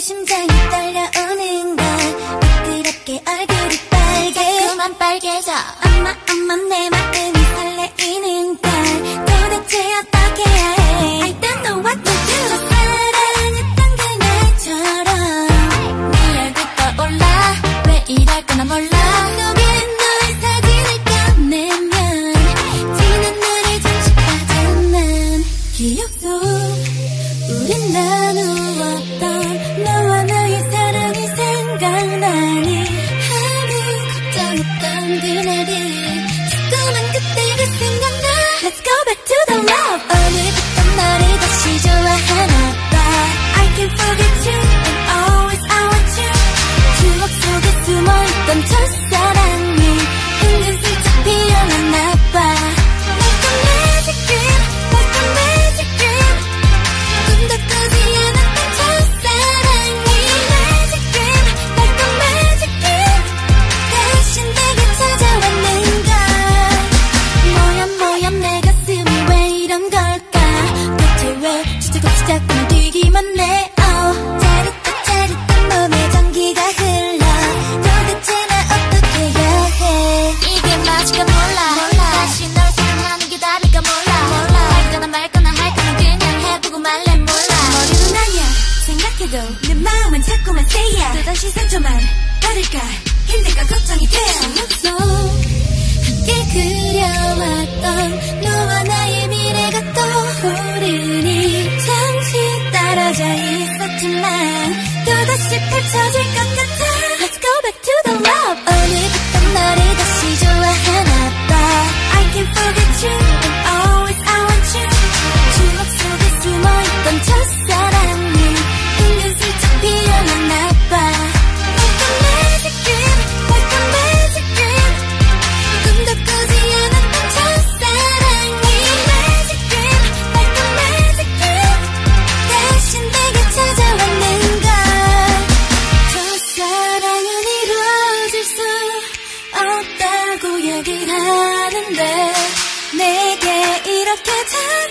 심장이 떨려오는 걸 부끄럽게 얼굴이 빨개 자꾸만 빨개져 엄마 내 마음이 설레이는 걸 도대체 어떻게 해야 해 I don't know what to do 사랑했던 그날처럼 네 얼굴 떠올라 왜 이럴까 몰라 속에 너의 사진을 꺼내면 지난 날의 잠시 빠져난 기억 속 우린 나누었던 너와 나의 사랑이 생각나니 아무 걱정 없던 그날이 자꾸만 그때가 생각나 Let's go back to the love 오늘부터 너를 다시 좋아하나 봐 I can't forget you and always I want you 추억 속에 숨어있던 첫사랑이 은근슬쩍 피어났나 봐 Like a magic dream like a magic dream 꿈도 꾸지 않았던 첫사랑이 Magic dream like a magic dream 다시 내게 찾아왔는걸 뭐야 내 가슴이 왜 이런 걸까 대체 왜 시작없이 자꾸 뛰기만 해 짜릿한 몸에 전기가 흘러 도대체 나 어떻게 해야 해 이게 맞을까 몰라 다시 널 사랑하는 게 답일까 몰라 할거나 말거나 할 거면 그냥 해보고 말래 몰라 머리는 아니야 생각해도 내 마음은 자꾸만 새야 또다시 상처만 받을까 힘들까 걱정이 돼 기억 속 함께 그려왔던 너와 나의 미래가 떠오르니 잠시 떨어져 있었지만 또다시 펼쳐질 것 같아 Let's go back to the love 오늘부터 너를 다시 좋아하나 봐 I can't forget you and always I want you 추억 속에 숨어있던 첫사랑이 은근슬쩍 피어났나 봐 Like a magic dream like a magic dream 꿈도 꾸지 않았던 첫사랑이 Magic dream like a magic dream 다시 내게 찾아왔는걸 첫사랑은 이루어질 수 없다고 얘기하는데 내게 이렇게